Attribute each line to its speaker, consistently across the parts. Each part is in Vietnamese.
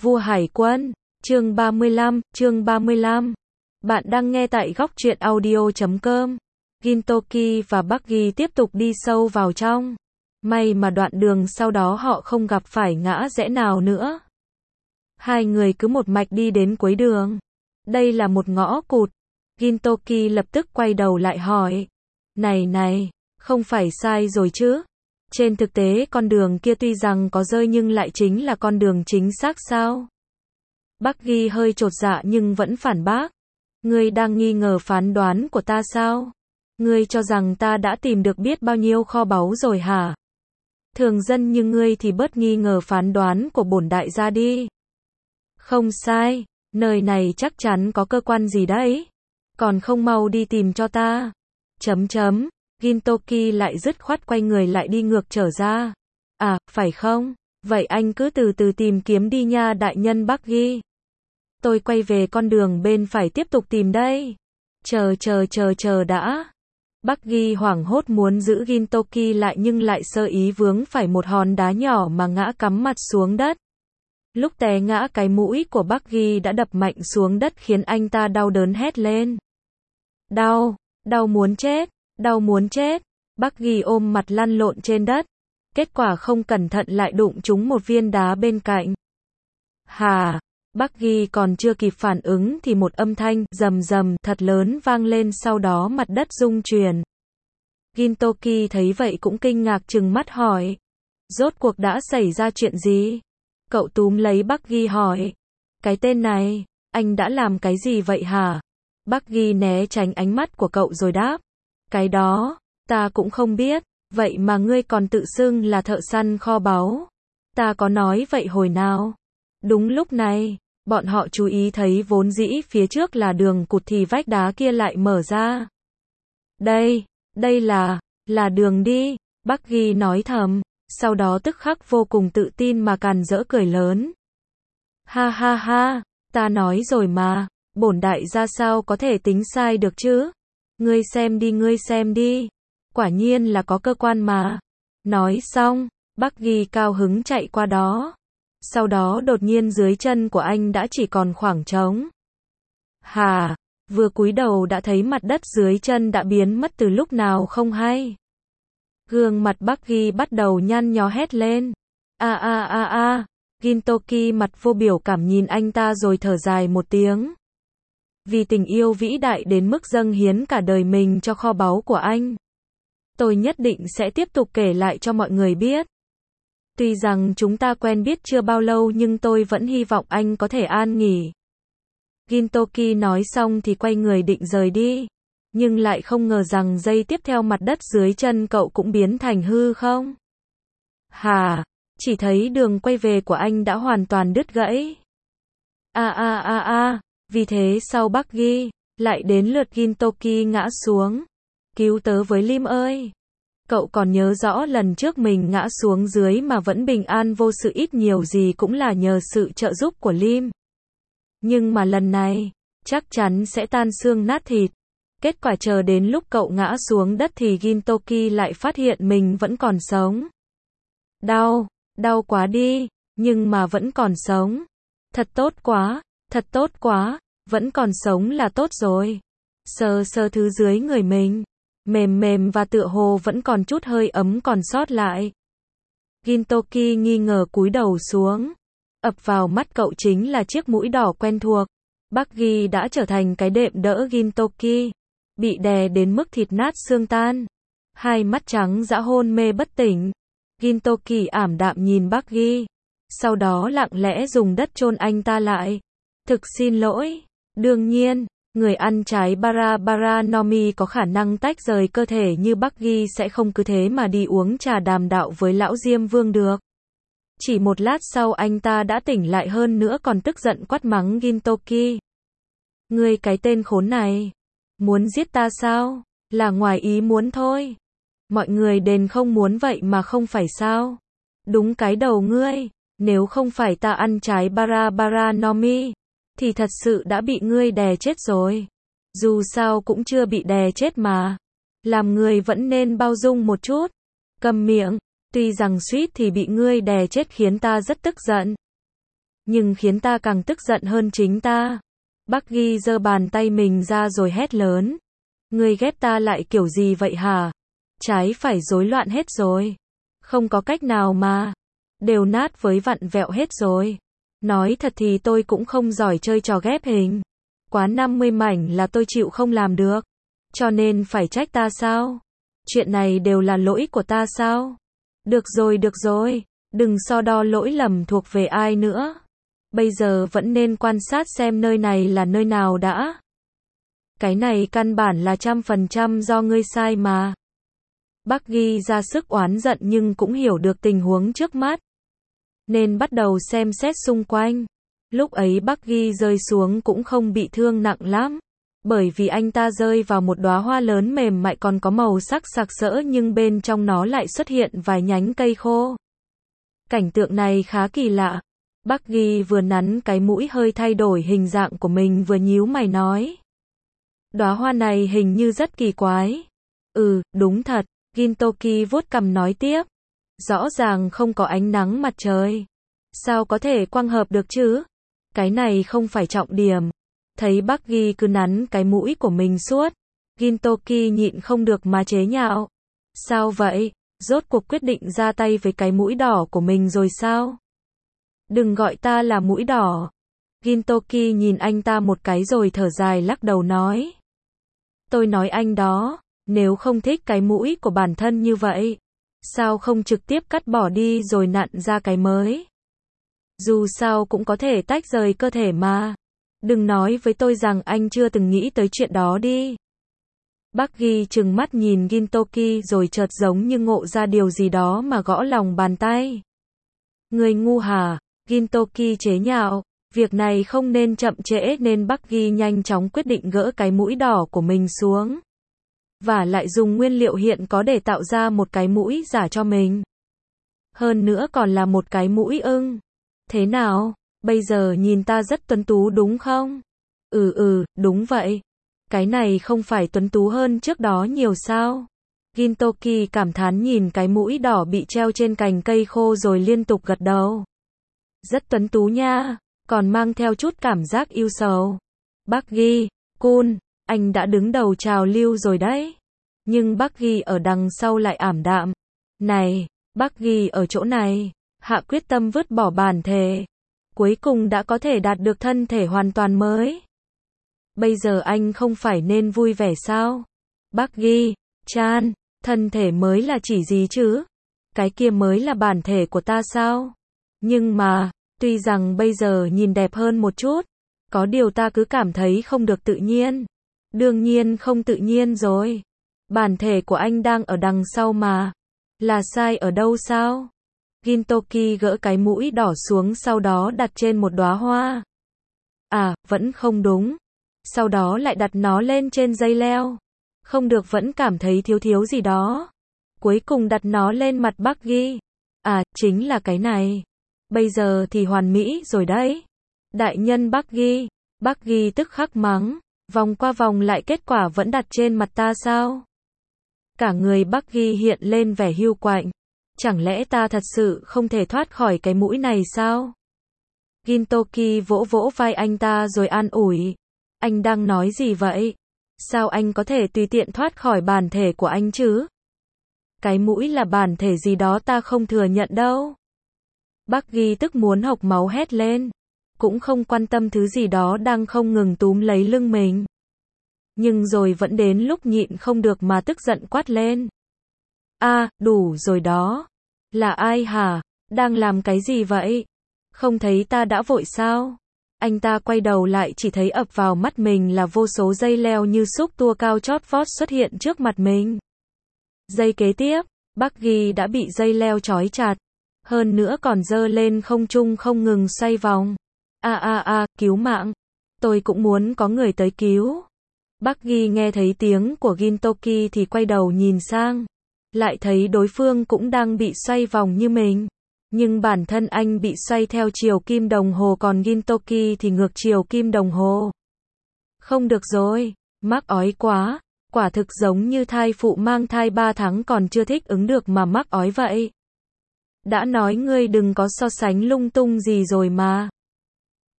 Speaker 1: Vua Hải Quân, chương 35. Bạn đang nghe tại góc truyện audio.com. Gintoki và Buggy tiếp tục đi sâu vào trong. May mà đoạn đường sau đó họ không gặp phải ngã rẽ nào nữa. Hai người cứ một mạch đi đến cuối đường. Đây là một ngõ cụt. Gintoki lập tức quay đầu lại hỏi. Này, không phải sai rồi chứ? Trên thực tế con đường kia tuy rằng có rơi nhưng lại chính là con đường chính xác sao? Buggy hơi chột dạ nhưng vẫn phản bác. Ngươi đang nghi ngờ phán đoán của ta sao? Ngươi cho rằng ta đã tìm được biết bao nhiêu kho báu rồi hả? Thường dân như ngươi thì bớt nghi ngờ phán đoán của bổn đại gia đi. Không sai, nơi này chắc chắn có cơ quan gì đấy. Còn không mau đi tìm cho ta. Gintoki lại dứt khoát quay người lại đi ngược trở ra. À, phải không? Vậy anh cứ từ từ tìm kiếm đi nha đại nhân Buggy. Tôi quay về con đường bên phải tiếp tục tìm đây. Chờ đã. Buggy hoảng hốt muốn giữ Gintoki lại nhưng lại sơ ý vướng phải một hòn đá nhỏ mà ngã cắm mặt xuống đất. Lúc té ngã cái mũi của Buggy đã đập mạnh xuống đất khiến anh ta đau đớn hét lên. Đau muốn chết. Buggy ôm mặt lăn lộn trên đất. Kết quả không cẩn thận lại đụng trúng một viên đá bên cạnh. Hà! Buggy còn chưa kịp phản ứng thì một âm thanh rầm thật lớn vang lên, sau đó mặt đất rung chuyển. Gintoki thấy vậy cũng kinh ngạc trừng mắt hỏi. Rốt cuộc đã xảy ra chuyện gì? Cậu túm lấy Buggy hỏi. Cái tên này, anh đã làm cái gì vậy hả? Buggy né tránh ánh mắt của cậu rồi đáp. Cái đó, ta cũng không biết, vậy mà ngươi còn tự xưng là thợ săn kho báu. Ta có nói vậy hồi nào? Đúng lúc này, bọn họ chú ý thấy vốn dĩ phía trước là đường cụt thì vách đá kia lại mở ra. Đây là đường đi, Buggy nói thầm, sau đó tức khắc vô cùng tự tin mà càn rỡ cười lớn. Ha, ta nói rồi mà, bổn đại gia sao có thể tính sai được chứ? Ngươi xem đi, quả nhiên là có cơ quan mà. Nói xong, Buggy cao hứng chạy qua đó. Sau đó đột nhiên dưới chân của anh đã chỉ còn khoảng trống. Hà, vừa cúi đầu đã thấy mặt đất dưới chân đã biến mất từ lúc nào không hay. Gương mặt Buggy bắt đầu nhăn nhó hét lên. Gintoki mặt vô biểu cảm nhìn anh ta rồi thở dài một tiếng. Vì tình yêu vĩ đại đến mức dâng hiến cả đời mình cho kho báu của anh. Tôi nhất định sẽ tiếp tục kể lại cho mọi người biết. Tuy rằng chúng ta quen biết chưa bao lâu nhưng tôi vẫn hy vọng anh có thể an nghỉ. Gintoki nói xong thì quay người định rời đi. Nhưng lại không ngờ rằng giây tiếp theo mặt đất dưới chân cậu cũng biến thành hư không. Hà, chỉ thấy đường quay về của anh đã hoàn toàn đứt gãy. Vì thế sau Buggy, lại đến lượt Gintoki ngã xuống. Cứu tớ với Lim ơi! Cậu còn nhớ rõ lần trước mình ngã xuống dưới mà vẫn bình an vô sự ít nhiều gì cũng là nhờ sự trợ giúp của Lim. Nhưng mà lần này, chắc chắn sẽ tan xương nát thịt. Kết quả chờ đến lúc cậu ngã xuống đất thì Gintoki lại phát hiện mình vẫn còn sống. Đau quá đi, nhưng mà vẫn còn sống. Thật tốt quá, vẫn còn sống là tốt rồi. Sờ thứ dưới người mình. Mềm và tựa hồ vẫn còn chút hơi ấm còn sót lại. Gintoki nghi ngờ cúi đầu xuống. Ập vào mắt cậu chính là chiếc mũi đỏ quen thuộc. Buggy đã trở thành cái đệm đỡ Gintoki. Bị đè đến mức thịt nát xương tan. Hai mắt trắng dã hôn mê bất tỉnh. Gintoki ảm đạm nhìn Buggy. Sau đó lặng lẽ dùng đất chôn anh ta lại. Thực xin lỗi. Đương nhiên, người ăn trái Baranomi có khả năng tách rời cơ thể như Buggy sẽ không cứ thế mà đi uống trà đàm đạo với lão Diêm Vương được. Chỉ một lát sau anh ta đã tỉnh lại hơn nữa còn tức giận quát mắng Gintoki. Ngươi cái tên khốn này, muốn giết ta sao? Là ngoài ý muốn thôi. Mọi người đền không muốn vậy mà không phải sao? Đúng cái đầu ngươi, nếu không phải ta ăn trái Baranomi, thì thật sự đã bị ngươi đè chết rồi. Dù sao cũng chưa bị đè chết mà. Làm người vẫn nên bao dung một chút. Câm miệng, tuy rằng suýt thì bị ngươi đè chết khiến ta rất tức giận. nhưng khiến ta càng tức giận hơn chính ta. Bắc Ghi giơ bàn tay mình ra rồi hét lớn. Ngươi ghét ta lại kiểu gì vậy hả? Trái phải rối loạn hết rồi. Không có cách nào mà. Đều nát với vặn vẹo hết rồi. Nói thật thì tôi cũng không giỏi chơi trò ghép hình. Quá 50 mảnh là tôi chịu không làm được. Cho nên phải trách ta sao? Chuyện này đều là lỗi của ta sao? Được rồi. Đừng so đo lỗi lầm thuộc về ai nữa. Bây giờ vẫn nên quan sát xem nơi này là nơi nào đã. Cái này căn bản là 100% do ngươi sai mà. Bắc Ghi ra sức oán giận nhưng cũng hiểu được tình huống trước mắt. Nên bắt đầu xem xét xung quanh. Lúc ấy Bắc Ghi rơi xuống cũng không bị thương nặng lắm. Bởi vì anh ta rơi vào một đóa hoa lớn mềm mại còn có màu sắc sặc sỡ nhưng bên trong nó lại xuất hiện vài nhánh cây khô. Cảnh tượng này khá kỳ lạ. Bắc Ghi vừa nắn cái mũi hơi thay đổi hình dạng của mình vừa nhíu mày nói. Đóa hoa này hình như rất kỳ quái. Đúng thật, Gintoki vuốt cằm nói tiếp. Rõ ràng không có ánh nắng mặt trời. Sao có thể quang hợp được chứ? Cái này không phải trọng điểm. Thấy Bắc Ghi cứ nắn cái mũi của mình suốt. Gintoki nhịn không được mà chế nhạo. Sao vậy? Rốt cuộc quyết định ra tay với cái mũi đỏ của mình rồi sao? Đừng gọi ta là mũi đỏ. Gintoki nhìn anh ta một cái rồi thở dài lắc đầu nói. Tôi nói anh đó, nếu không thích cái mũi của bản thân như vậy, sao không trực tiếp cắt bỏ đi rồi nặn ra cái mới? Dù sao cũng có thể tách rời cơ thể mà. Đừng nói với tôi rằng anh chưa từng nghĩ tới chuyện đó đi. Bắc Ghi trừng mắt nhìn Gintoki rồi chợt giống như ngộ ra điều gì đó mà gõ lòng bàn tay. Người ngu hả? Gintoki chế nhạo. Việc này không nên chậm trễ nên Bắc Ghi nhanh chóng quyết định gỡ cái mũi đỏ của mình xuống. Và lại dùng nguyên liệu hiện có để tạo ra một cái mũi giả cho mình. Hơn nữa còn là một cái mũi ưng. Thế nào? Bây giờ nhìn ta rất tuấn tú đúng không? Đúng vậy. Cái này không phải tuấn tú hơn trước đó nhiều sao? Gintoki cảm thán nhìn cái mũi đỏ bị treo trên cành cây khô rồi liên tục gật đầu. Rất tuấn tú nha, còn mang theo chút cảm giác yêu sầu. Bắc Ghi, Kun, anh đã đứng đầu trào lưu rồi đấy. Nhưng Bắc Ghi ở đằng sau lại ảm đạm. Này, Bắc Ghi ở chỗ này, hạ quyết tâm vứt bỏ bản thể. Cuối cùng đã có thể đạt được thân thể hoàn toàn mới. Bây giờ anh không phải nên vui vẻ sao? Bắc Ghi, Chan, thân thể mới là chỉ gì chứ? Cái kia mới là bản thể của ta sao? Nhưng mà, tuy rằng bây giờ nhìn đẹp hơn một chút, có điều ta cứ cảm thấy không được tự nhiên. Đương nhiên không tự nhiên rồi. Bản thể của anh đang ở đằng sau mà. Là sai ở đâu sao? Gintoki gỡ cái mũi đỏ xuống sau đó đặt trên một đóa hoa. Vẫn không đúng. Sau đó lại đặt nó lên trên dây leo. Không được, vẫn cảm thấy thiếu gì đó. Cuối cùng đặt nó lên mặt Bắc Ghi. Chính là cái này. Bây giờ thì hoàn mỹ rồi đấy. Đại nhân Bắc Ghi. Bắc Ghi tức khắc mắng. Vòng qua vòng lại kết quả vẫn đặt trên mặt ta sao? Cả người Bắc Ghi hiện lên vẻ hiu quạnh. Chẳng lẽ ta thật sự không thể thoát khỏi cái mũi này sao? Gintoki vỗ vỗ vai anh ta rồi an ủi. Anh đang nói gì vậy? Sao anh có thể tùy tiện thoát khỏi bản thể của anh chứ? Cái mũi là bản thể gì đó ta không thừa nhận đâu. Bắc Ghi tức muốn hộc máu hét lên. Cũng không quan tâm thứ gì đó đang không ngừng túm lấy lưng mình. Nhưng rồi vẫn đến lúc nhịn không được mà tức giận quát lên. Đủ rồi đó. Là ai hả? Đang làm cái gì vậy? Không thấy ta đã vội sao? Anh ta quay đầu lại chỉ thấy ập vào mắt mình là vô số dây leo như xúc tua cao chót vót xuất hiện trước mặt mình. Giây kế tiếp, Bắc Ghi đã bị dây leo trói chặt. Hơn nữa còn giơ lên không trung không ngừng xoay vòng. Cứu mạng. Tôi cũng muốn có người tới cứu. Bắc Ghi nghe thấy tiếng của Gintoki thì quay đầu nhìn sang. Lại thấy đối phương cũng đang bị xoay vòng như mình. Nhưng bản thân anh bị xoay theo chiều kim đồng hồ còn Gintoki thì ngược chiều kim đồng hồ. Không được rồi, mắc ói quá. Quả thực giống như thai phụ mang thai 3 tháng còn chưa thích ứng được mà mắc ói vậy. Đã nói ngươi đừng có so sánh lung tung gì rồi mà.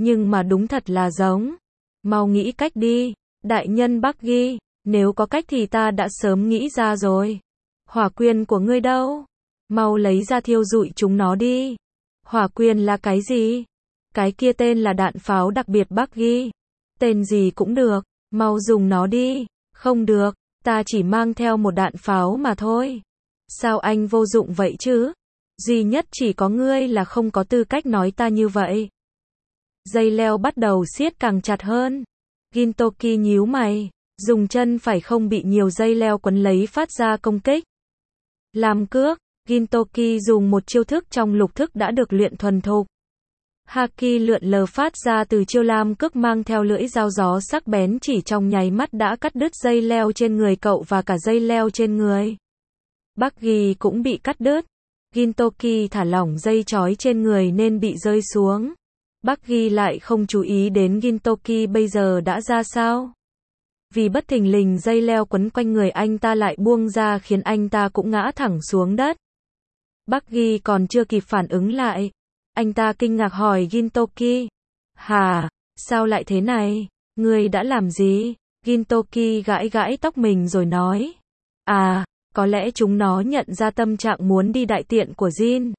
Speaker 1: Nhưng mà đúng thật là giống. Mau nghĩ cách đi. Đại nhân Bucky, nếu có cách thì ta đã sớm nghĩ ra rồi. Hỏa quyền của ngươi đâu? Mau lấy ra thiêu rụi chúng nó đi. Hỏa quyền là cái gì? Cái kia tên là đạn pháo đặc biệt Bucky. Tên gì cũng được, mau dùng nó đi. Không được, ta chỉ mang theo một đạn pháo mà thôi. Sao anh vô dụng vậy chứ? Duy nhất chỉ có ngươi là không có tư cách nói ta như vậy. Dây leo bắt đầu siết càng chặt hơn. Gintoki nhíu mày, dùng chân phải không bị nhiều dây leo quấn lấy phát ra công kích. Làm cước, Gintoki dùng một chiêu thức trong lục thức đã được luyện thuần thục. Haki lượn lờ phát ra từ chiêu lam cước mang theo lưỡi dao gió sắc bén chỉ trong nháy mắt đã cắt đứt dây leo trên người cậu và cả dây leo trên người. Bucky cũng bị cắt đứt. Gintoki thả lỏng dây trói trên người nên bị rơi xuống. Bucky lại không chú ý đến Gintoki bây giờ đã ra sao. Vì bất thình lình dây leo quấn quanh người anh ta lại buông ra khiến anh ta cũng ngã thẳng xuống đất. Bucky còn chưa kịp phản ứng lại. Anh ta kinh ngạc hỏi Gintoki. Hả? Sao lại thế này? Ngươi đã làm gì? Gintoki gãi gãi tóc mình rồi nói. À, có lẽ chúng nó nhận ra tâm trạng muốn đi đại tiện của Jin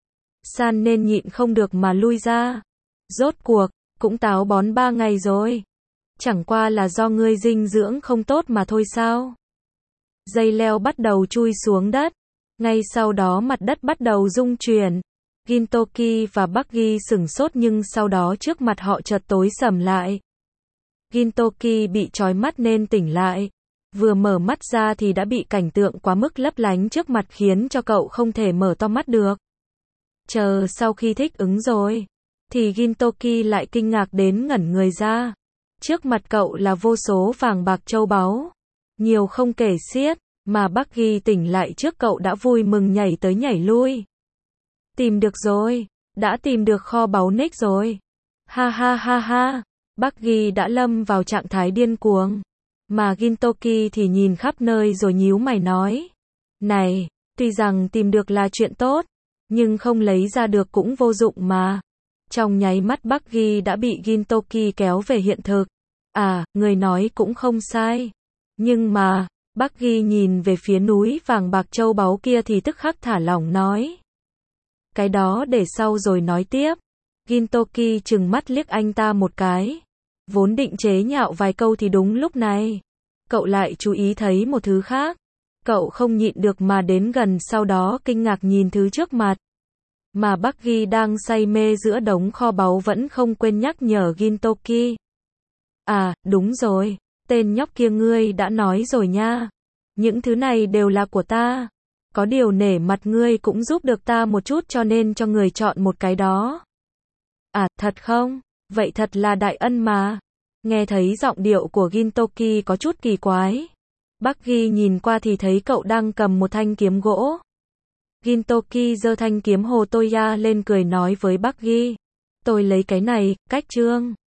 Speaker 1: San nên nhịn không được mà lui ra. Rốt cuộc, cũng táo bón 3 ngày rồi. Chẳng qua là do ngươi dinh dưỡng không tốt mà thôi sao? Dây leo bắt đầu chui xuống đất. Ngay sau đó mặt đất bắt đầu rung chuyển. Gintoki và Bucky sửng sốt nhưng sau đó trước mặt họ chợt tối sầm lại. Gintoki bị trói mắt nên tỉnh lại. Vừa mở mắt ra thì đã bị cảnh tượng quá mức lấp lánh trước mặt khiến cho cậu không thể mở to mắt được. Chờ sau khi thích ứng rồi, thì Gintoki lại kinh ngạc đến ngẩn người ra. Trước mặt cậu là vô số vàng bạc châu báu. Nhiều không kể xiết, mà Bucky tỉnh lại trước cậu đã vui mừng nhảy tới nhảy lui. Tìm được rồi, đã tìm được kho báu Nick rồi. Ha ha ha ha, Bucky đã lâm vào trạng thái điên cuồng. Mà Gintoki thì nhìn khắp nơi rồi nhíu mày nói. Này, tuy rằng tìm được là chuyện tốt, nhưng không lấy ra được cũng vô dụng mà. Trong nháy mắt Bucky đã bị Gintoki kéo về hiện thực. À, người nói cũng không sai. Nhưng mà, Bucky nhìn về phía núi vàng bạc châu báu kia thì tức khắc thả lỏng nói. Cái đó để sau rồi nói tiếp. Gintoki trừng mắt liếc anh ta một cái. Vốn định chế nhạo vài câu thì đúng lúc này, cậu lại chú ý thấy một thứ khác. Cậu không nhịn được mà đến gần sau đó kinh ngạc nhìn thứ trước mặt. Mà Bucky đang say mê giữa đống kho báu vẫn không quên nhắc nhở Gintoki. À, đúng rồi, tên nhóc kia ngươi đã nói rồi nha. Những thứ này đều là của ta. Có điều nể mặt ngươi cũng giúp được ta một chút cho nên cho người chọn một cái đó. À, thật không? Vậy thật là đại ân mà. Nghe thấy giọng điệu của Gintoki có chút kỳ quái. Bucky nhìn qua thì thấy cậu đang cầm một thanh kiếm gỗ. Gintoki giơ thanh kiếm Hotoya lên cười nói với Bucky. Tôi lấy cái này, cách trương.